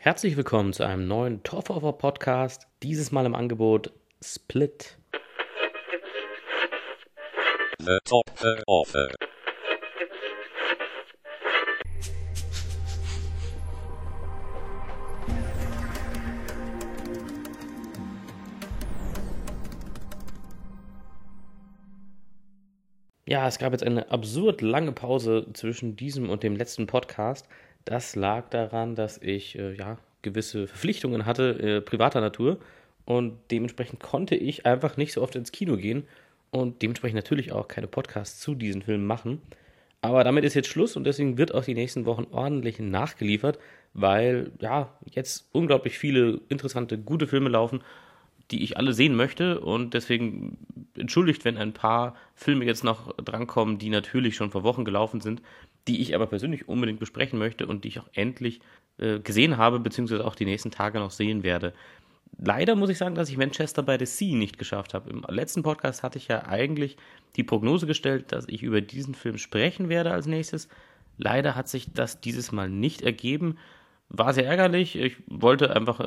Herzlich willkommen zu einem neuen Torfhofer Podcast. Dieses Mal im Angebot Split. The Torfhofer. Ja, es gab jetzt eine absurd lange Pause zwischen diesem und dem letzten Podcast. Das lag daran, dass ich gewisse Verpflichtungen hatte, privater Natur. Und dementsprechend konnte ich einfach nicht so oft ins Kino gehen und dementsprechend natürlich auch keine Podcasts zu diesen Filmen machen. Aber damit ist jetzt Schluss und deswegen wird auch die nächsten Wochen ordentlich nachgeliefert, weil ja jetzt unglaublich viele interessante, gute Filme laufen, die ich alle sehen möchte, und deswegen entschuldigt, wenn ein paar Filme jetzt noch drankommen, die natürlich schon vor Wochen gelaufen sind, die ich aber persönlich unbedingt besprechen möchte und die ich auch endlich gesehen habe, beziehungsweise auch die nächsten Tage noch sehen werde. Leider muss ich sagen, dass ich Manchester by the Sea nicht geschafft habe. Im letzten Podcast hatte ich ja eigentlich die Prognose gestellt, dass ich über diesen Film sprechen werde als nächstes. Leider hat sich das dieses Mal nicht ergeben. War sehr ärgerlich. Ich wollte einfach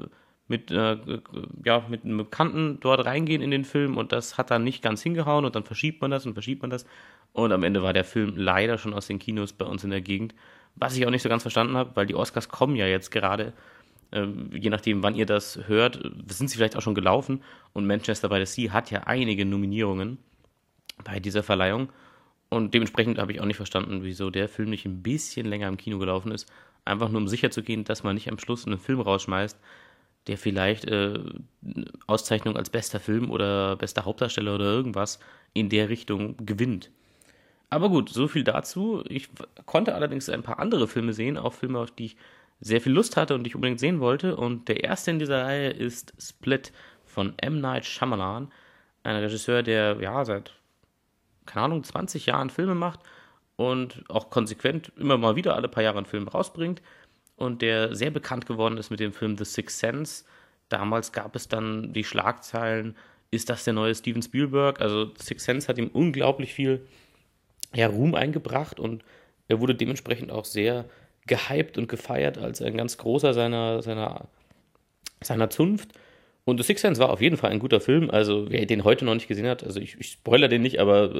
mit einem Bekannten dort reingehen in den Film, und das hat dann nicht ganz hingehauen, und dann verschiebt man das und verschiebt man das, und am Ende war der Film leider schon aus den Kinos bei uns in der Gegend, was ich auch nicht so ganz verstanden habe, weil die Oscars kommen ja jetzt gerade, je nachdem wann ihr das hört, sind sie vielleicht auch schon gelaufen, und Manchester by the Sea hat ja einige Nominierungen bei dieser Verleihung, und dementsprechend habe ich auch nicht verstanden, wieso der Film nicht ein bisschen länger im Kino gelaufen ist, einfach nur um sicher zu gehen, dass man nicht am Schluss einen Film rausschmeißt, der vielleicht Auszeichnung als bester Film oder bester Hauptdarsteller oder irgendwas in der Richtung gewinnt. Aber gut, so viel dazu. Ich konnte allerdings ein paar andere Filme sehen, auch Filme, auf die ich sehr viel Lust hatte und die ich unbedingt sehen wollte. Und der erste in dieser Reihe ist Split von M. Night Shyamalan, ein Regisseur, der ja seit, keine Ahnung, 20 Jahren Filme macht und auch konsequent immer mal wieder alle paar Jahre einen Film rausbringt, und der sehr bekannt geworden ist mit dem Film The Sixth Sense. Damals gab es dann die Schlagzeilen, ist das der neue Steven Spielberg? Also The Sixth Sense hat ihm unglaublich viel Ruhm eingebracht, und er wurde dementsprechend auch sehr gehypt und gefeiert als ein ganz großer seiner Zunft. Und The Sixth Sense war auf jeden Fall ein guter Film. Also wer den heute noch nicht gesehen hat, also ich spoilere den nicht, aber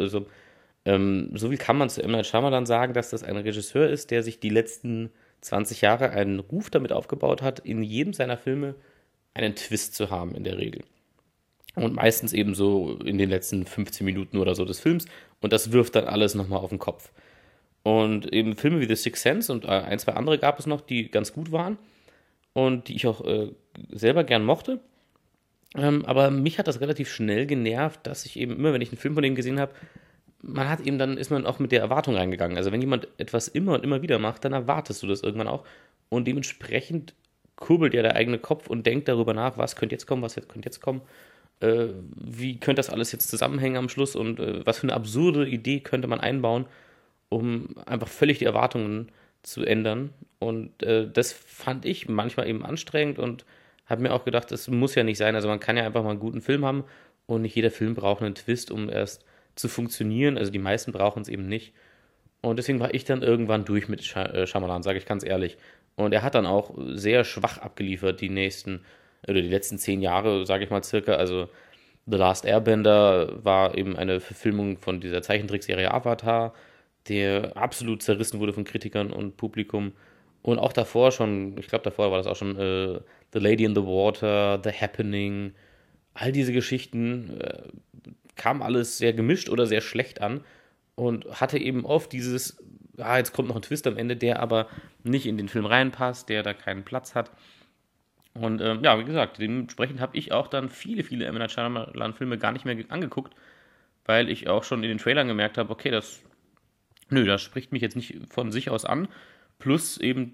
so viel kann man zu M. Night Shyamalan sagen, dass das ein Regisseur ist, der sich die letzten 20 Jahre einen Ruf damit aufgebaut hat, in jedem seiner Filme einen Twist zu haben in der Regel. Und meistens eben so in den letzten 15 Minuten oder so des Films. Und das wirft dann alles nochmal auf den Kopf. Und eben Filme wie The Sixth Sense und ein, zwei andere gab es noch, die ganz gut waren und die ich auch selber gern mochte. Aber mich hat das relativ schnell genervt, dass ich eben immer, wenn ich einen Film von denen gesehen habe, dann ist man auch mit der Erwartung reingegangen. Also wenn jemand etwas immer und immer wieder macht, dann erwartest du das irgendwann auch. Und dementsprechend kurbelt ja der eigene Kopf und denkt darüber nach, was könnte jetzt kommen, was könnte jetzt kommen, wie könnte das alles jetzt zusammenhängen am Schluss, und was für eine absurde Idee könnte man einbauen, um einfach völlig die Erwartungen zu ändern. Und das fand ich manchmal eben anstrengend und habe mir auch gedacht, das muss ja nicht sein. Also man kann ja einfach mal einen guten Film haben, und nicht jeder Film braucht einen Twist, um erst zu funktionieren. Also die meisten brauchen es eben nicht. Und deswegen war ich dann irgendwann durch mit Shyamalan, sage ich ganz ehrlich. Und er hat dann auch sehr schwach abgeliefert, die letzten 10 Jahre, sage ich mal circa. Also The Last Airbender war eben eine Verfilmung von dieser Zeichentrickserie Avatar, der absolut zerrissen wurde von Kritikern und Publikum. Und auch davor schon, ich glaube davor war das auch schon The Lady in the Water, The Happening, all diese Geschichten kam alles sehr gemischt oder sehr schlecht an und hatte eben oft dieses, jetzt kommt noch ein Twist am Ende, der aber nicht in den Film reinpasst, der da keinen Platz hat. Und wie gesagt, dementsprechend habe ich auch dann viele, viele M. Night Shyamalan-Filme gar nicht mehr angeguckt, weil ich auch schon in den Trailern gemerkt habe, okay, das spricht mich jetzt nicht von sich aus an. Plus eben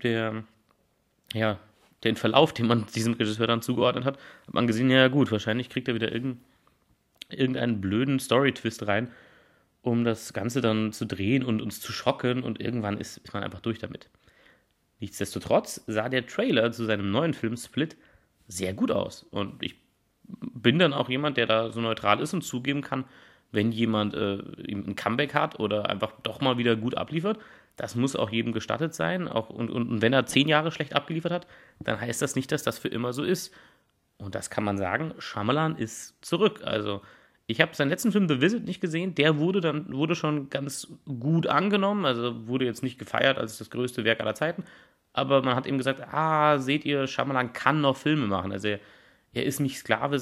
den Verlauf, den man diesem Regisseur dann zugeordnet hat man gesehen, ja gut, wahrscheinlich kriegt er wieder irgendeinen blöden Story-Twist rein, um das Ganze dann zu drehen und uns zu schocken, und irgendwann ist man einfach durch damit. Nichtsdestotrotz sah der Trailer zu seinem neuen Film Split sehr gut aus, und ich bin dann auch jemand, der da so neutral ist und zugeben kann, wenn jemand eben ein Comeback hat oder einfach doch mal wieder gut abliefert, Das muss auch jedem gestattet sein. Und wenn er 10 Jahre schlecht abgeliefert hat, dann heißt das nicht, dass das für immer so ist. Und das kann man sagen, Shyamalan ist zurück. Also ich habe seinen letzten Film The Visit nicht gesehen. Der wurde schon ganz gut angenommen. Also wurde jetzt nicht gefeiert als das größte Werk aller Zeiten. Aber man hat ihm gesagt, seht ihr, Shyamalan kann noch Filme machen. Also er ist nicht Sklave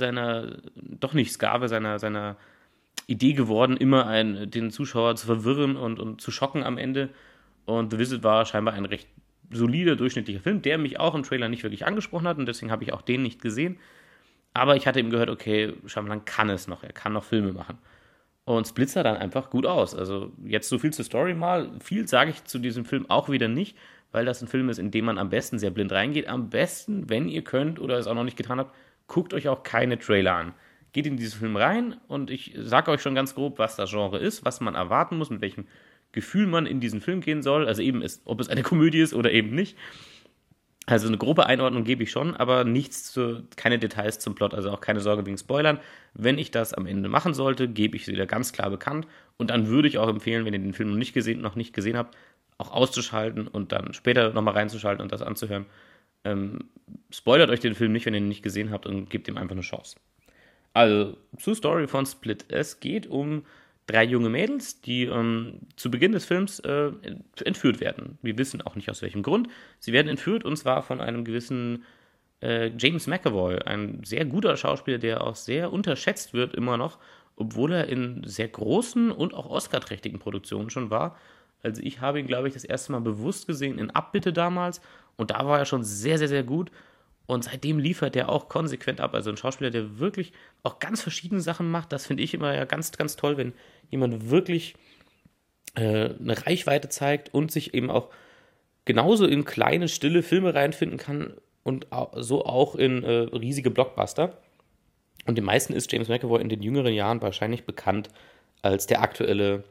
seiner Idee geworden, immer den Zuschauer zu verwirren und zu schocken am Ende. Und The Visit war scheinbar ein recht solider, durchschnittlicher Film, der mich auch im Trailer nicht wirklich angesprochen hat und deswegen habe ich auch den nicht gesehen. Aber ich hatte ihm gehört, okay, Shyamalan kann es noch, er kann noch Filme machen. Und Split sah dann einfach gut aus. Also jetzt so viel zur Story mal. Viel sage ich zu diesem Film auch wieder nicht, weil das ein Film ist, in dem man am besten sehr blind reingeht. Am besten, wenn ihr könnt oder es auch noch nicht getan habt, guckt euch auch keine Trailer an. Geht in diesen Film rein und ich sage euch schon ganz grob, was das Genre ist, was man erwarten muss, mit welchem Gefühl man in diesen Film gehen soll. Also eben, ob es eine Komödie ist oder eben nicht. Also eine grobe Einordnung gebe ich schon, aber keine Details zum Plot, also auch keine Sorge wegen Spoilern. Wenn ich das am Ende machen sollte, gebe ich sie wieder ganz klar bekannt. Und dann würde ich auch empfehlen, wenn ihr den Film noch nicht gesehen habt, auch auszuschalten und dann später nochmal reinzuschalten und das anzuhören. Spoilert euch den Film nicht, wenn ihr ihn nicht gesehen habt und gebt ihm einfach eine Chance. Also, zur Story von Split. Es geht um 3 junge Mädels, die zu Beginn des Films entführt werden. Wir wissen auch nicht aus welchem Grund. Sie werden entführt und zwar von einem gewissen James McAvoy, ein sehr guter Schauspieler, der auch sehr unterschätzt wird immer noch, obwohl er in sehr großen und auch Oscar-trächtigen Produktionen schon war. Also ich habe ihn, glaube ich, das erste Mal bewusst gesehen in Abbitte damals und da war er schon sehr, sehr, sehr gut. Und seitdem liefert er auch konsequent ab. Also ein Schauspieler, der wirklich auch ganz verschiedene Sachen macht. Das finde ich immer ja ganz, ganz toll, wenn jemand wirklich eine Reichweite zeigt und sich eben auch genauso in kleine, stille Filme reinfinden kann und so auch in riesige Blockbuster. Und den meisten ist James McAvoy in den jüngeren Jahren wahrscheinlich bekannt als der aktuelle,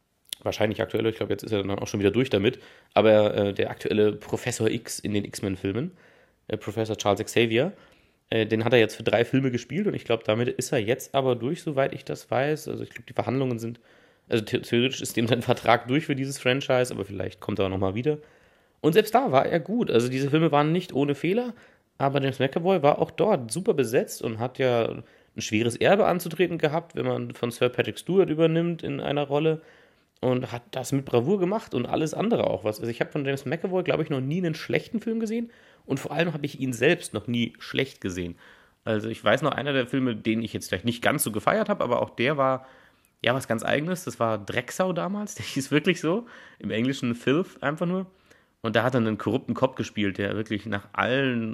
ich glaube, jetzt ist er dann auch schon wieder durch damit, aber der aktuelle Professor X in den X-Men-Filmen. Professor Charles Xavier. Den hat er jetzt für 3 Filme gespielt und ich glaube, damit ist er jetzt aber durch, soweit ich das weiß. Also ich glaube, die Verhandlungen sind, also theoretisch ist dem sein Vertrag durch für dieses Franchise, aber vielleicht kommt er auch nochmal wieder. Und selbst da war er gut. Also diese Filme waren nicht ohne Fehler, aber James McAvoy war auch dort super besetzt und hat ja ein schweres Erbe anzutreten gehabt, wenn man von Sir Patrick Stewart übernimmt in einer Rolle. Und hat das mit Bravour gemacht und alles andere auch was. Also ich habe von James McAvoy, glaube ich, noch nie einen schlechten Film gesehen und vor allem habe ich ihn selbst noch nie schlecht gesehen. Also ich weiß noch, einer der Filme, den ich jetzt vielleicht nicht ganz so gefeiert habe, aber auch der war ja was ganz Eigenes. Das war Drecksau damals, der hieß wirklich so, im Englischen Filth einfach nur. Und da hat er einen korrupten Cop gespielt, der wirklich nach allen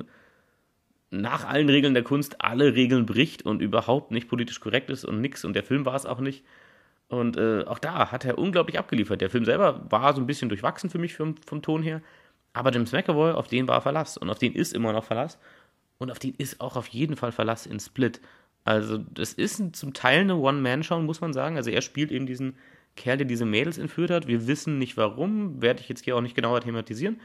Regeln der Kunst alle Regeln bricht und überhaupt nicht politisch korrekt ist und nix. Und der Film war es auch nicht. Und auch da hat er unglaublich abgeliefert. Der Film selber war so ein bisschen durchwachsen für mich vom Ton her. Aber James McAvoy, auf den war Verlass. Und auf den ist immer noch Verlass. Und auf den ist auch auf jeden Fall Verlass in Split. Also das ist zum Teil eine One-Man-Show, muss man sagen. Also er spielt eben diesen Kerl, der diese Mädels entführt hat. Wir wissen nicht warum. Werde ich jetzt hier auch nicht genauer thematisieren.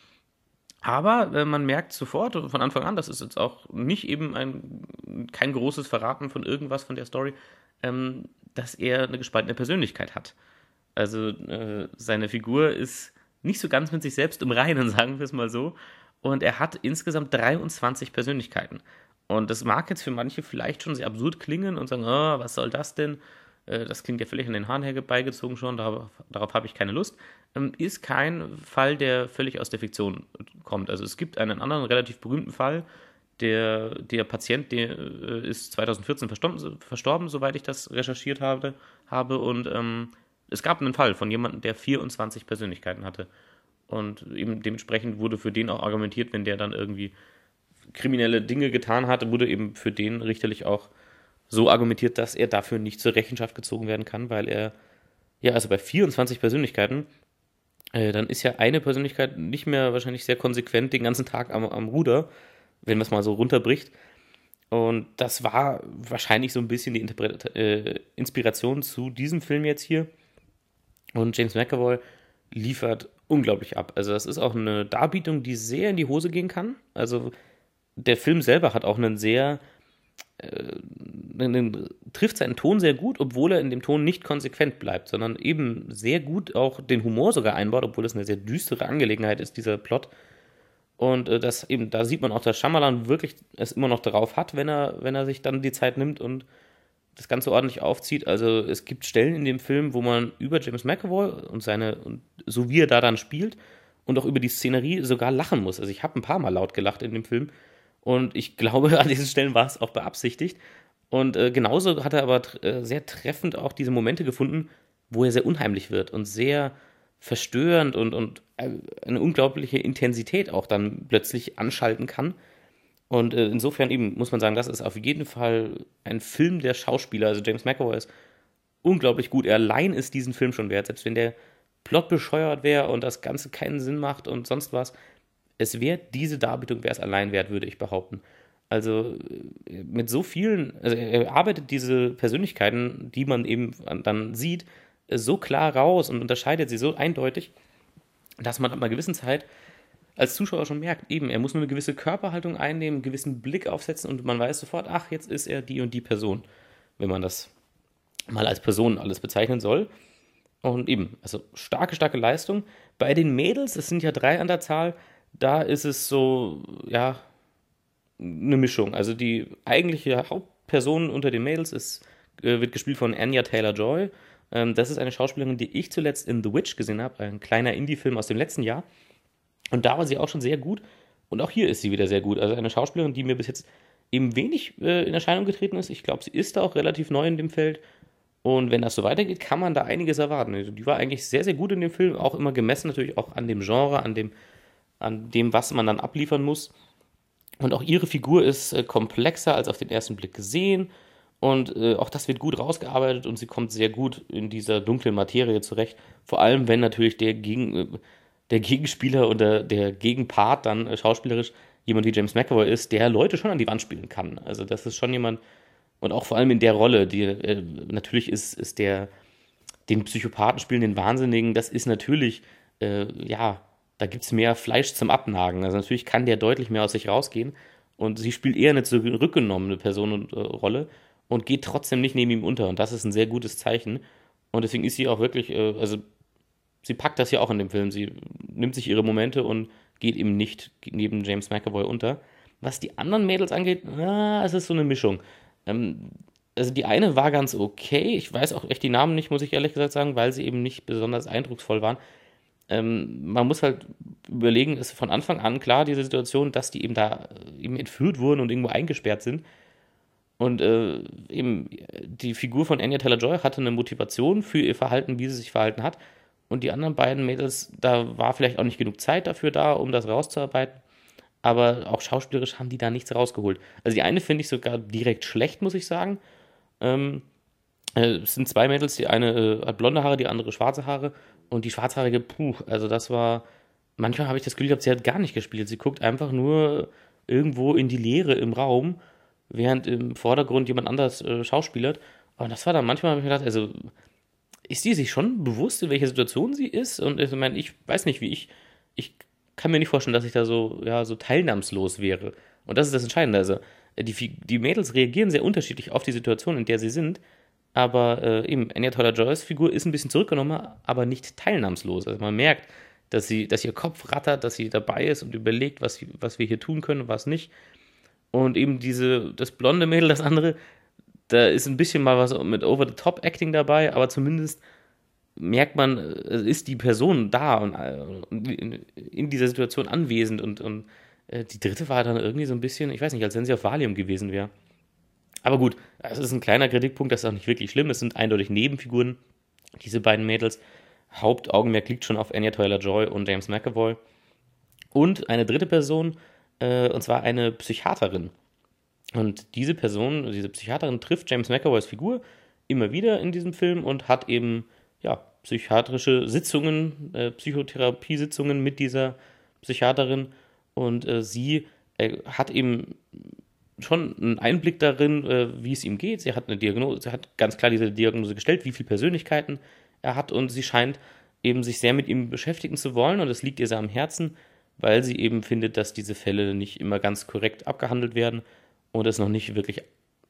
Aber man merkt sofort von Anfang an, das ist jetzt auch nicht eben kein großes Verraten von irgendwas von der Story, dass er eine gespaltene Persönlichkeit hat. Also seine Figur ist nicht so ganz mit sich selbst im Reinen, sagen wir es mal so. Und er hat insgesamt 23 Persönlichkeiten. Und das mag jetzt für manche vielleicht schon sehr absurd klingen und sagen, oh, was soll das denn? Das klingt ja völlig an den Haaren herbeigezogen schon, darauf habe ich keine Lust. Ist kein Fall, der völlig aus der Fiktion kommt. Also es gibt einen anderen relativ berühmten Fall, der Patient, der ist 2014 verstorben, soweit ich das recherchiert habe. Und es gab einen Fall von jemandem, der 24 Persönlichkeiten hatte. Und eben dementsprechend wurde für den auch argumentiert, wenn der dann irgendwie kriminelle Dinge getan hatte, wurde eben für den richterlich auch so argumentiert, dass er dafür nicht zur Rechenschaft gezogen werden kann, weil er, ja, also bei 24 Persönlichkeiten, dann ist ja eine Persönlichkeit nicht mehr wahrscheinlich sehr konsequent den ganzen Tag am Ruder, wenn man es mal so runterbricht. Und das war wahrscheinlich so ein bisschen die Inspiration zu diesem Film jetzt hier. Und James McAvoy liefert unglaublich ab. Also das ist auch eine Darbietung, die sehr in die Hose gehen kann. Also der Film selber hat auch einen sehr trifft seinen Ton sehr gut, obwohl er in dem Ton nicht konsequent bleibt, sondern eben sehr gut auch den Humor sogar einbaut, obwohl es eine sehr düstere Angelegenheit ist, dieser Plot. Und das eben, da sieht man auch, dass Shyamalan wirklich es immer noch darauf hat, wenn er sich dann die Zeit nimmt und das Ganze ordentlich aufzieht. Also es gibt Stellen in dem Film, wo man über James McAvoy und so wie er da dann spielt und auch über die Szenerie sogar lachen muss. Also ich habe ein paar Mal laut gelacht in dem Film und ich glaube, an diesen Stellen war es auch beabsichtigt. Und genauso hat er aber sehr treffend auch diese Momente gefunden, wo er sehr unheimlich wird und sehr verstörend und eine unglaubliche Intensität auch dann plötzlich anschalten kann. Und insofern eben muss man sagen, das ist auf jeden Fall ein Film der Schauspieler. Also James McAvoy ist unglaublich gut. Er allein ist diesen Film schon wert, selbst wenn der Plot bescheuert wäre und das Ganze keinen Sinn macht und sonst was. Es wäre diese Darbietung, wäre es allein wert, würde ich behaupten. Also mit so vielen, also er arbeitet diese Persönlichkeiten, die man eben dann sieht, so klar raus und unterscheidet sie so eindeutig, dass man ab einer gewissen Zeit als Zuschauer schon merkt, eben, er muss nur eine gewisse Körperhaltung einnehmen, einen gewissen Blick aufsetzen und man weiß sofort, ach, jetzt ist er die und die Person, wenn man das mal als Person alles bezeichnen soll. Und eben, also starke Leistung. Bei den Mädels, es sind ja 3 an der Zahl, da ist es so, ja, eine Mischung. Also die eigentliche Hauptperson unter den Mädels wird gespielt von Anya Taylor-Joy. Das ist eine Schauspielerin, die ich zuletzt in The Witch gesehen habe, ein kleiner Indie-Film aus dem letzten Jahr. Und da war sie auch schon sehr gut. Und auch hier ist sie wieder sehr gut. Also eine Schauspielerin, die mir bis jetzt eben wenig in Erscheinung getreten ist. Ich glaube, sie ist da auch relativ neu in dem Feld. Und wenn das so weitergeht, kann man da einiges erwarten. Also die war eigentlich sehr, sehr gut in dem Film. Auch immer gemessen natürlich auch an dem Genre, an dem, was man dann abliefern muss. Und auch ihre Figur ist komplexer als auf den ersten Blick gesehen. Und auch das wird gut rausgearbeitet und sie kommt sehr gut in dieser dunklen Materie zurecht. Vor allem, wenn natürlich der Gegenspieler oder der Gegenpart dann schauspielerisch jemand wie James McAvoy ist, der Leute schon an die Wand spielen kann. Also das ist schon jemand, und auch vor allem in der Rolle, die natürlich ist den Psychopathen spielen, den Wahnsinnigen, das ist natürlich, ja, da gibt es mehr Fleisch zum Abnagen. Also natürlich kann der deutlich mehr aus sich rausgehen und sie spielt eher eine zurückgenommene Person und Rolle und geht trotzdem nicht neben ihm unter und das ist ein sehr gutes Zeichen und deswegen ist sie auch wirklich, also sie packt das ja auch in dem Film. Sie nimmt sich ihre Momente und geht eben nicht neben James McAvoy unter. Was die anderen Mädels angeht, es ist so eine Mischung. Also die eine war ganz okay. Ich weiß auch echt die Namen nicht, muss ich ehrlich gesagt sagen, weil sie eben nicht besonders eindrucksvoll waren. Man muss halt überlegen, ist von Anfang an klar, diese Situation, dass die eben da eben entführt wurden und irgendwo eingesperrt sind. Und eben die Figur von Anya Taylor-Joy hatte eine Motivation für ihr Verhalten, wie sie sich verhalten hat. Und die anderen beiden Mädels, da war vielleicht auch nicht genug Zeit dafür da, um das rauszuarbeiten. Aber auch schauspielerisch haben die da nichts rausgeholt. Also die eine finde ich sogar direkt schlecht, muss ich sagen. Es sind 2 Mädels, die eine hat blonde Haare, die andere schwarze Haare. Und die schwarzhaarige, also das war, manchmal habe ich das Gefühl gehabt, sie hat gar nicht gespielt. Sie guckt einfach nur irgendwo in die Leere im Raum, während im Vordergrund jemand anders schauspielert. Und das war dann manchmal, habe ich mir gedacht, also ist sie sich schon bewusst, in welcher Situation sie ist? Und ich meine, ich weiß nicht, ich kann mir nicht vorstellen, dass ich da so, ja, so teilnahmslos wäre. Und das ist das Entscheidende. Also, die Mädels reagieren sehr unterschiedlich auf die Situation, in der sie sind. Aber eben, Anya Taylor-Joys Figur ist ein bisschen zurückgenommen, aber nicht teilnahmslos. Also man merkt, dass ihr Kopf rattert, dass sie dabei ist und überlegt, was wir hier tun können und was nicht. Und eben das blonde Mädel, das andere, da ist ein bisschen mal was mit Over-the-Top-Acting dabei, aber zumindest merkt man, ist die Person da und in dieser Situation anwesend und die dritte war dann irgendwie so ein bisschen, ich weiß nicht, als wenn sie auf Valium gewesen wäre. Aber gut, das ist ein kleiner Kritikpunkt, das ist auch nicht wirklich schlimm, es sind eindeutig Nebenfiguren, diese beiden Mädels. Hauptaugenmerk liegt schon auf Anya Taylor-Joy und James McAvoy. Und eine dritte Person, und zwar eine Psychiaterin. Und diese Psychiaterin, trifft James McAvoys Figur immer wieder in diesem Film und hat eben, ja, psychiatrische Sitzungen, Psychotherapiesitzungen mit dieser Psychiaterin. Und sie hat eben schon einen Einblick darin, wie es ihm geht. Sie hat eine Diagnose, sie hat ganz klar diese Diagnose gestellt, wie viele Persönlichkeiten er hat. Und sie scheint eben sich sehr mit ihm beschäftigen zu wollen. Und das liegt ihr sehr am Herzen, weil sie eben findet, dass diese Fälle nicht immer ganz korrekt abgehandelt werden und es noch nicht wirklich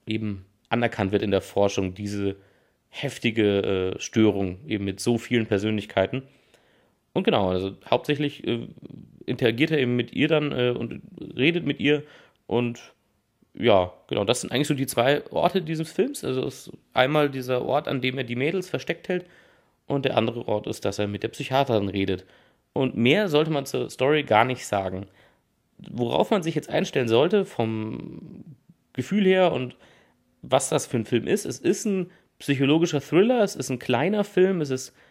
eben anerkannt wird in der Forschung, diese heftige Störung eben mit so vielen Persönlichkeiten. Und genau, also hauptsächlich interagiert er eben mit ihr dann und redet mit ihr. Und ja, genau, das sind eigentlich so die zwei Orte dieses Films. Also es ist einmal dieser Ort, an dem er die Mädels versteckt hält, und der andere Ort ist, dass er mit der Psychiaterin redet. Und mehr sollte man zur Story gar nicht sagen. Worauf man sich jetzt einstellen sollte, vom Gefühl her und was das für ein Film ist, es ist ein psychologischer Thriller, es ist ein kleiner Film,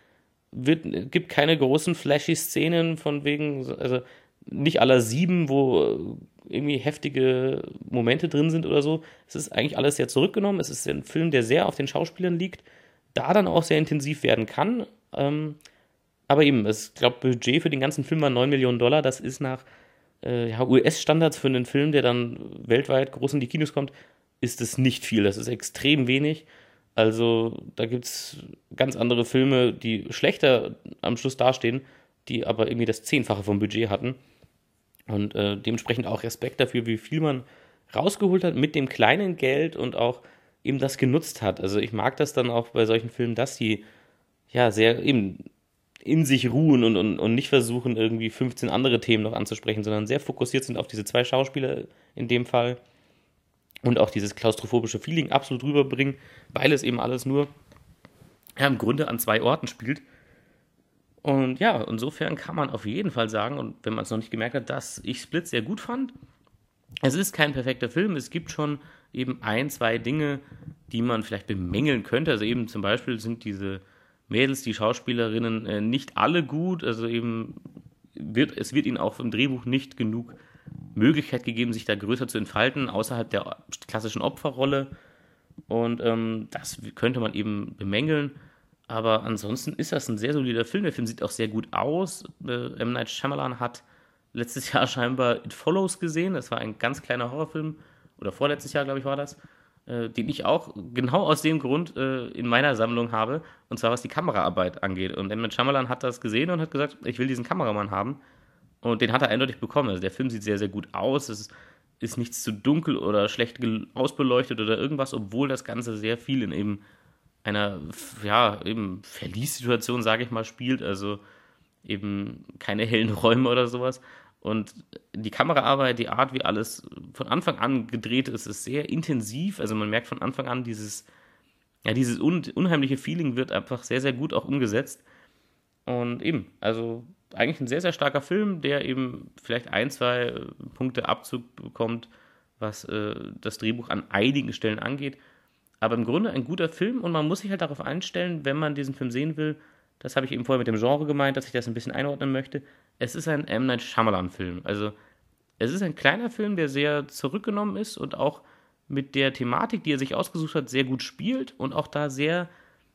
gibt keine großen flashy Szenen von wegen, also nicht aller 7, wo irgendwie heftige Momente drin sind oder so. Es ist eigentlich alles sehr zurückgenommen. Es ist ein Film, der sehr auf den Schauspielern liegt, da dann auch sehr intensiv werden kann. Aber eben, ich glaube, Budget für den ganzen Film war $9 Millionen. Das ist nach US-Standards für einen Film, der dann weltweit groß in die Kinos kommt, ist es nicht viel. Das ist extrem wenig. Also da gibt es ganz andere Filme, die schlechter am Schluss dastehen, die aber irgendwie das 10-fache vom Budget hatten. Und dementsprechend auch Respekt dafür, wie viel man rausgeholt hat mit dem kleinen Geld und auch eben das genutzt hat. Also ich mag das dann auch bei solchen Filmen, dass die ja sehr eben in sich ruhen und nicht versuchen, irgendwie 15 andere Themen noch anzusprechen, sondern sehr fokussiert sind auf diese zwei Schauspieler in dem Fall und auch dieses klaustrophobische Feeling absolut rüberbringen, weil es eben alles nur im Grunde an 2 Orten spielt. Und ja, insofern kann man auf jeden Fall sagen, und wenn man es noch nicht gemerkt hat, dass ich Split sehr gut fand. Es ist kein perfekter Film, es gibt schon eben 1, 2 Dinge, die man vielleicht bemängeln könnte. Also eben zum Beispiel sind diese Mädels, die Schauspielerinnen, nicht alle gut. Also eben es wird ihnen auch im Drehbuch nicht genug Möglichkeit gegeben, sich da größer zu entfalten, außerhalb der klassischen Opferrolle. Und das könnte man eben bemängeln. Aber ansonsten ist das ein sehr solider Film. Der Film sieht auch sehr gut aus. M. Night Shyamalan hat letztes Jahr scheinbar It Follows gesehen. Das war ein ganz kleiner Horrorfilm. Oder vorletztes Jahr, glaube ich, war das. Den ich auch genau aus dem Grund in meiner Sammlung habe. Und zwar was die Kameraarbeit angeht. Und M. Night Shyamalan hat das gesehen und hat gesagt, ich will diesen Kameramann haben. Und den hat er eindeutig bekommen. Also der Film sieht sehr, sehr gut aus. Es ist nichts zu dunkel oder schlecht ausbeleuchtet oder irgendwas, obwohl das Ganze sehr viel in eben einer, ja, eben Verlies-Situation, sage ich mal, spielt, also eben keine hellen Räume oder sowas. Und die Kameraarbeit, die Art, wie alles von Anfang an gedreht ist, ist sehr intensiv. Also man merkt von Anfang an, dieses unheimliche Feeling wird einfach sehr, sehr gut auch umgesetzt. Und eben, also eigentlich ein sehr, sehr starker Film, der eben vielleicht 1, 2 Punkte Abzug bekommt, was das Drehbuch an einigen Stellen angeht. Aber im Grunde ein guter Film und man muss sich halt darauf einstellen, wenn man diesen Film sehen will, das habe ich eben vorher mit dem Genre gemeint, dass ich das ein bisschen einordnen möchte, es ist ein M. Night Shyamalan-Film. Also es ist ein kleiner Film, der sehr zurückgenommen ist und auch mit der Thematik, die er sich ausgesucht hat, sehr gut spielt und auch da sehr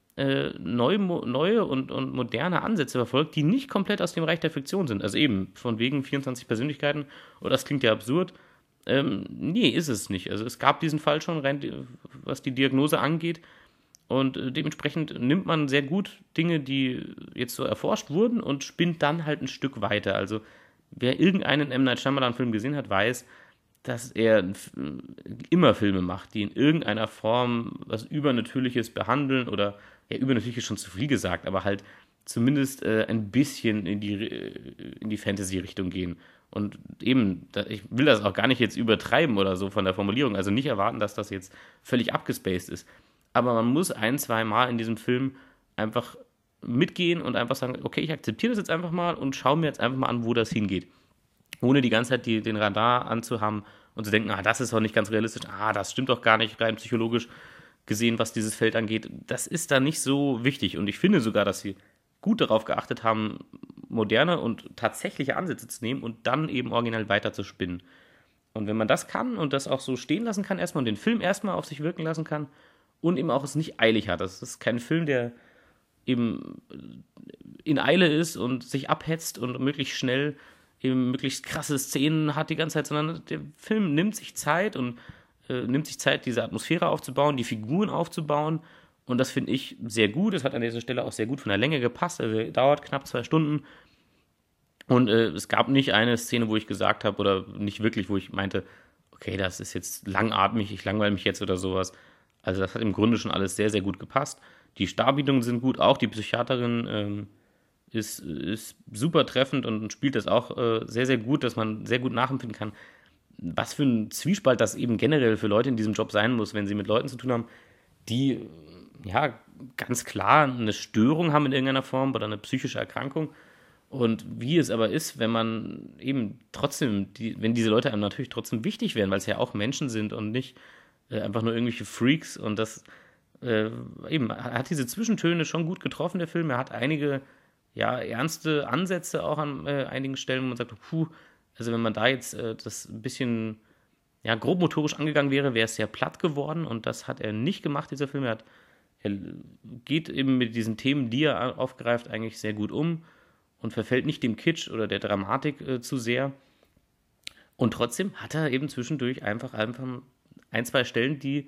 neue und moderne Ansätze verfolgt, die nicht komplett aus dem Reich der Fiktion sind. Also eben von wegen 24 Persönlichkeiten, oh, das klingt ja absurd. Nee, ist es nicht. Also es gab diesen Fall schon, rein, was die Diagnose angeht. Und dementsprechend nimmt man sehr gut Dinge, die jetzt so erforscht wurden und spinnt dann halt ein Stück weiter. Also wer irgendeinen M. Night Shyamalan-Film gesehen hat, weiß, dass er immer Filme macht, die in irgendeiner Form was Übernatürliches behandeln oder, ja, übernatürlich ist schon zu viel gesagt, aber halt zumindest ein bisschen in die Fantasy-Richtung gehen. Und eben, ich will das auch gar nicht jetzt übertreiben oder so von der Formulierung, also nicht erwarten, dass das jetzt völlig abgespaced ist. Aber man muss 1, 2 Mal in diesem Film einfach mitgehen und einfach sagen, okay, ich akzeptiere das jetzt einfach mal und schaue mir jetzt einfach mal an, wo das hingeht. Ohne die ganze Zeit den Radar anzuhaben und zu denken, das ist doch nicht ganz realistisch, das stimmt doch gar nicht rein psychologisch gesehen, was dieses Feld angeht. Das ist da nicht so wichtig. Und ich finde sogar, dass sie gut darauf geachtet haben, moderne und tatsächliche Ansätze zu nehmen und dann eben original weiter zu spinnen. Und wenn man das kann und das auch so stehen lassen kann erstmal und den Film erstmal auf sich wirken lassen kann und eben auch es nicht eilig hat. Das ist kein Film, der eben in Eile ist und sich abhetzt und möglichst schnell eben möglichst krasse Szenen hat die ganze Zeit, sondern der Film nimmt sich Zeit und nimmt sich Zeit, diese Atmosphäre aufzubauen, die Figuren aufzubauen. Und das finde ich sehr gut. Es hat an dieser Stelle auch sehr gut von der Länge gepasst. Also dauert knapp 2 Stunden. Und es gab nicht eine Szene, wo ich gesagt habe, oder nicht wirklich, wo ich meinte, okay, das ist jetzt langatmig, ich langweile mich jetzt oder sowas. Also das hat im Grunde schon alles sehr, sehr gut gepasst. Die Starbietungen sind gut, auch die Psychiaterin ist super treffend und spielt das auch sehr, sehr gut, dass man sehr gut nachempfinden kann, was für ein Zwiespalt das eben generell für Leute in diesem Job sein muss, wenn sie mit Leuten zu tun haben, die ja ganz klar eine Störung haben in irgendeiner Form oder eine psychische Erkrankung. Und wie es aber ist, wenn man eben trotzdem, wenn diese Leute einem natürlich trotzdem wichtig wären, weil es ja auch Menschen sind und nicht einfach nur irgendwelche Freaks. Und das eben, er hat diese Zwischentöne schon gut getroffen, der Film. Er hat einige ja, ernste Ansätze auch an einigen Stellen, wo man sagt, puh, also wenn man da jetzt das ein bisschen ja, grobmotorisch angegangen wäre, wäre es sehr platt geworden und das hat er nicht gemacht, dieser Film. Er geht eben mit diesen Themen, die er aufgreift, eigentlich sehr gut um und verfällt nicht dem Kitsch oder der Dramatik zu sehr. Und trotzdem hat er eben zwischendurch einfach ein, zwei Stellen, die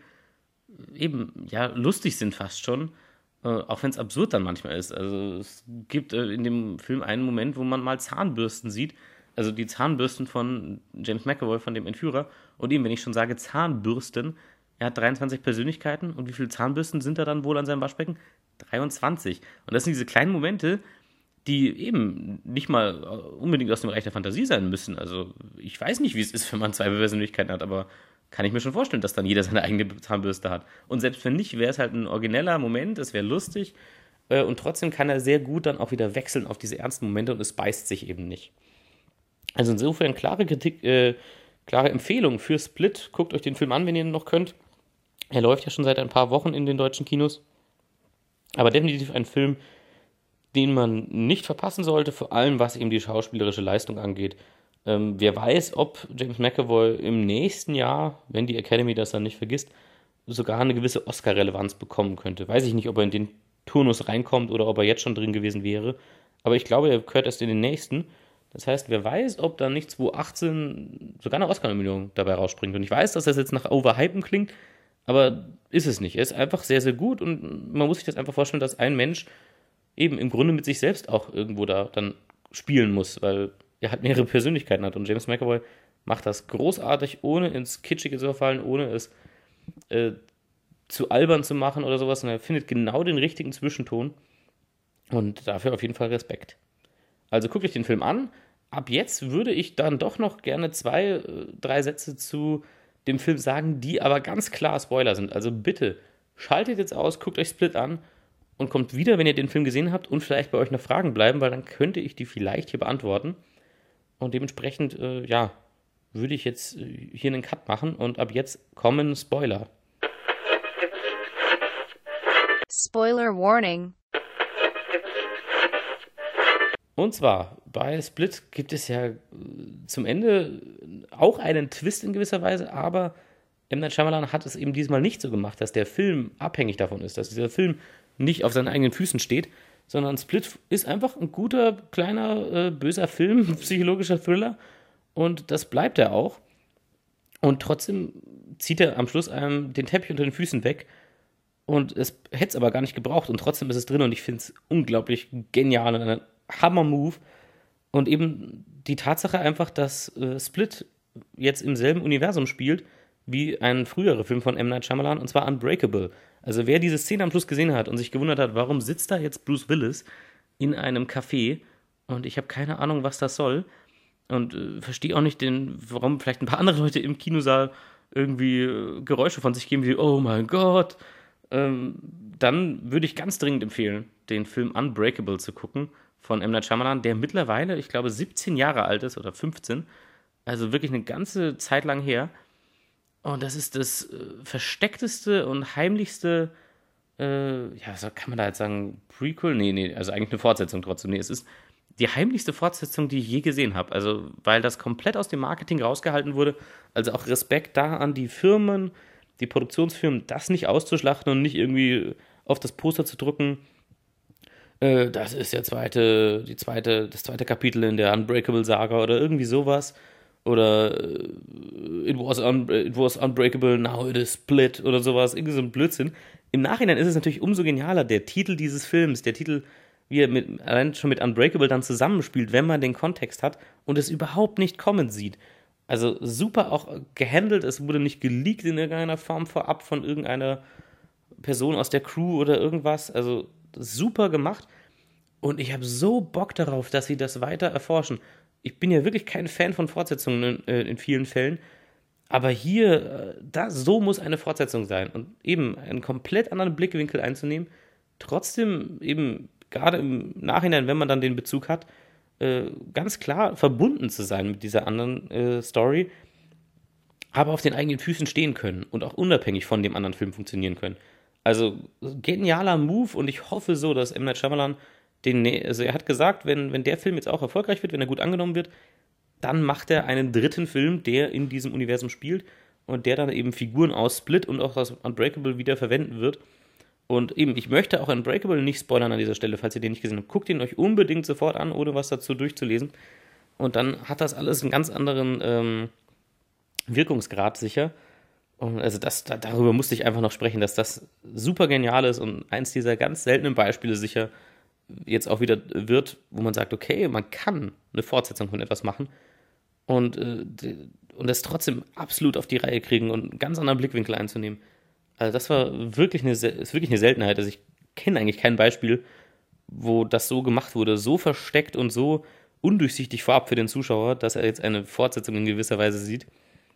eben ja lustig sind fast schon, auch wenn es absurd dann manchmal ist. Also es gibt in dem Film einen Moment, wo man mal Zahnbürsten sieht, also die Zahnbürsten von James McAvoy, von dem Entführer. Und eben, wenn ich schon sage Zahnbürsten, er hat 23 Persönlichkeiten und wie viele Zahnbürsten sind da dann wohl an seinem Waschbecken? 23. Und das sind diese kleinen Momente, die eben nicht mal unbedingt aus dem Bereich der Fantasie sein müssen. Also ich weiß nicht, wie es ist, wenn man zwei Persönlichkeiten hat, aber kann ich mir schon vorstellen, dass dann jeder seine eigene Zahnbürste hat. Und selbst wenn nicht, wäre es halt ein origineller Moment, es wäre lustig und trotzdem kann er sehr gut dann auch wieder wechseln auf diese ernsten Momente und es beißt sich eben nicht. Also insofern klare Kritik, klare Empfehlung für Split. Guckt euch den Film an, wenn ihr ihn noch könnt. Er läuft ja schon seit ein paar Wochen in den deutschen Kinos. Aber definitiv ein Film, den man nicht verpassen sollte, vor allem was eben die schauspielerische Leistung angeht. Wer weiß, ob James McAvoy im nächsten Jahr, wenn die Academy das dann nicht vergisst, sogar eine gewisse Oscar-Relevanz bekommen könnte. Weiß ich nicht, ob er in den Turnus reinkommt oder ob er jetzt schon drin gewesen wäre. Aber ich glaube, er gehört erst in den nächsten. Das heißt, wer weiß, ob da nicht 2018 sogar eine Oscar-Nominierung dabei rausspringt. Und ich weiß, dass das jetzt nach Overhypen klingt, aber ist es nicht. Er ist einfach sehr, sehr gut und man muss sich das einfach vorstellen, dass ein Mensch eben im Grunde mit sich selbst auch irgendwo da dann spielen muss, weil er halt mehrere Persönlichkeiten hat. Und James McAvoy macht das großartig, ohne ins Kitschige zu verfallen, ohne es zu albern zu machen oder sowas. Und er findet genau den richtigen Zwischenton und dafür auf jeden Fall Respekt. Also guckt euch den Film an. Ab jetzt würde ich dann doch noch gerne 2, 3 Sätze zu dem Film sagen, die aber ganz klar Spoiler sind. Also bitte, schaltet jetzt aus, guckt euch Split an und kommt wieder, wenn ihr den Film gesehen habt und vielleicht bei euch noch Fragen bleiben, weil dann könnte ich die vielleicht hier beantworten. Und dementsprechend, ja, würde ich jetzt hier einen Cut machen und ab jetzt kommen Spoiler. Spoiler warning. Und zwar, bei Split gibt es ja zum Ende auch einen Twist in gewisser Weise, aber M. Night Shyamalan hat es eben diesmal nicht so gemacht, dass der Film abhängig davon ist, dass dieser Film nicht auf seinen eigenen Füßen steht, sondern Split ist einfach ein guter, kleiner, böser Film, psychologischer Thriller und das bleibt er auch. Und trotzdem zieht er am Schluss einem den Teppich unter den Füßen weg und es hätte es aber gar nicht gebraucht und trotzdem ist es drin und ich finde es unglaublich genial und ein Hammer-Move. Und eben die Tatsache einfach, dass Split jetzt im selben Universum spielt wie ein früherer Film von M. Night Shyamalan, und zwar Unbreakable. Also wer diese Szene am Schluss gesehen hat und sich gewundert hat, warum sitzt da jetzt Bruce Willis in einem Café und ich habe keine Ahnung, was das soll und verstehe auch nicht, warum vielleicht ein paar andere Leute im Kinosaal irgendwie Geräusche von sich geben wie oh mein Gott, dann würde ich ganz dringend empfehlen, den Film Unbreakable zu gucken von M. Night Shyamalan, der mittlerweile, ich glaube, 17 Jahre alt ist oder 15, also wirklich eine ganze Zeit lang her. Und das ist das versteckteste und heimlichste, ja, so kann man da jetzt sagen, Prequel? Nee, also eigentlich eine Fortsetzung trotzdem. Nee, es ist die heimlichste Fortsetzung, die ich je gesehen habe. Also, weil das komplett aus dem Marketing rausgehalten wurde. Also auch Respekt da an die Firmen, die Produktionsfirmen, das nicht auszuschlachten und nicht irgendwie auf das Poster zu drücken. Das ist das zweite Kapitel in der Unbreakable-Saga oder irgendwie sowas. Oder it was unbreakable, now it is split oder sowas. Irgendwie so ein Blödsinn. Im Nachhinein ist es natürlich umso genialer, der Titel dieses Films, der Titel, wie er allein schon mit Unbreakable dann zusammenspielt, wenn man den Kontext hat und es überhaupt nicht kommen sieht. Also super auch gehandelt, es wurde nicht geleakt in irgendeiner Form vorab von irgendeiner Person aus der Crew oder irgendwas. Also super gemacht. Und ich habe so Bock darauf, dass sie das weiter erforschen. Ich bin ja wirklich kein Fan von Fortsetzungen in vielen Fällen. Aber hier, so muss eine Fortsetzung sein. Und eben einen komplett anderen Blickwinkel einzunehmen. Trotzdem eben, gerade im Nachhinein, wenn man dann den Bezug hat, ganz klar verbunden zu sein mit dieser anderen Story. Aber auf den eigenen Füßen stehen können. Und auch unabhängig von dem anderen Film funktionieren können. Also genialer Move. Und ich hoffe so, dass M. Night Shyamalan also er hat gesagt, wenn der Film jetzt auch erfolgreich wird, wenn er gut angenommen wird, dann macht er einen dritten Film, der in diesem Universum spielt und der dann eben Figuren aus Split und auch aus Unbreakable wieder verwenden wird. Und eben, ich möchte auch Unbreakable nicht spoilern an dieser Stelle, falls ihr den nicht gesehen habt. Guckt ihn euch unbedingt sofort an, ohne was dazu durchzulesen. Und dann hat das alles einen ganz anderen Wirkungsgrad sicher. Und also darüber musste ich einfach noch sprechen, dass das super genial ist und eins dieser ganz seltenen Beispiele sicher jetzt auch wieder wird, wo man sagt, okay, man kann eine Fortsetzung von etwas machen und das trotzdem absolut auf die Reihe kriegen und einen ganz anderen Blickwinkel einzunehmen. Also das ist wirklich eine Seltenheit. Also ich kenne eigentlich kein Beispiel, wo das so gemacht wurde, so versteckt und so undurchsichtig vorab für den Zuschauer, dass er jetzt eine Fortsetzung in gewisser Weise sieht.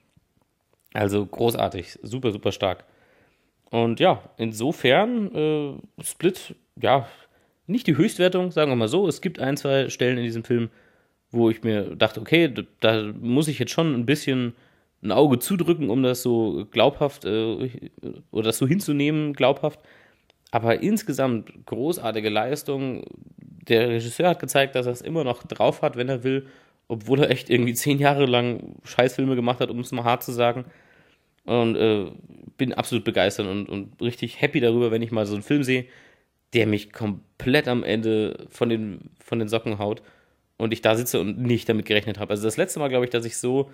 Also großartig, super, super stark. Und ja, insofern Split, ja, nicht die Höchstwertung, sagen wir mal so. Es gibt ein, zwei Stellen in diesem Film, wo ich mir dachte, okay, da muss ich jetzt schon ein bisschen ein Auge zudrücken, um das so glaubhaft oder das so hinzunehmen, glaubhaft. Aber insgesamt großartige Leistung. Der Regisseur hat gezeigt, dass er es immer noch drauf hat, wenn er will, obwohl er echt irgendwie 10 Jahre lang Scheißfilme gemacht hat, um es mal hart zu sagen. Und bin absolut begeistert und richtig happy darüber, wenn ich mal so einen Film sehe, der mich komplett am Ende von den Socken haut und ich da sitze und nicht damit gerechnet habe. Also das letzte Mal, glaube ich, dass ich so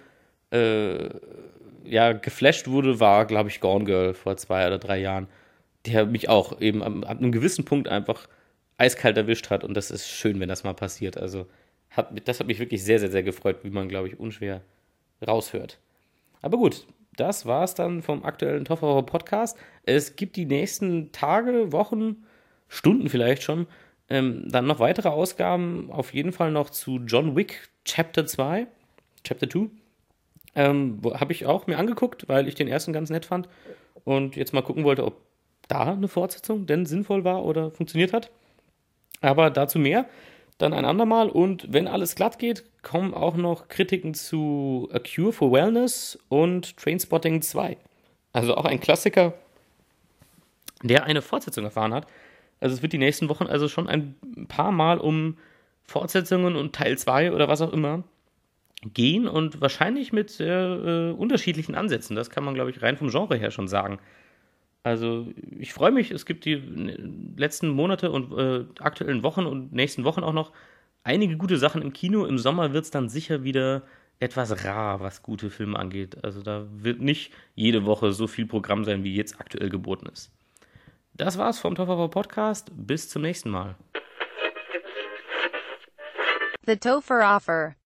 geflasht wurde, war, glaube ich, Gone Girl vor 2 oder 3 Jahren, der mich auch eben ab einem gewissen Punkt einfach eiskalt erwischt hat und das ist schön, wenn das mal passiert. Also das hat mich wirklich sehr, sehr, sehr gefreut, wie man, glaube ich, unschwer raushört. Aber gut, das war es dann vom aktuellen Toffer Podcast. Es gibt die nächsten Tage, Wochen, Stunden vielleicht schon, dann noch weitere Ausgaben, auf jeden Fall noch zu John Wick Chapter 2, Chapter 2. Habe ich auch mir angeguckt, weil ich den ersten ganz nett fand und jetzt mal gucken wollte, ob da eine Fortsetzung denn sinnvoll war oder funktioniert hat. Aber dazu mehr dann ein andermal und wenn alles glatt geht, kommen auch noch Kritiken zu A Cure for Wellness und Trainspotting 2. Also auch ein Klassiker, der eine Fortsetzung erfahren hat. Also es wird die nächsten Wochen also schon ein paar Mal um Fortsetzungen und Teil 2 oder was auch immer gehen und wahrscheinlich mit unterschiedlichen Ansätzen. Das kann man, glaube ich, rein vom Genre her schon sagen. Also ich freue mich, es gibt die letzten Monate und aktuellen Wochen und nächsten Wochen auch noch einige gute Sachen im Kino. Im Sommer wird es dann sicher wieder etwas rar, was gute Filme angeht. Also da wird nicht jede Woche so viel Programm sein, wie jetzt aktuell geboten ist. Das war's vom Toffer Podcast. Bis zum nächsten Mal. The Topher Offer.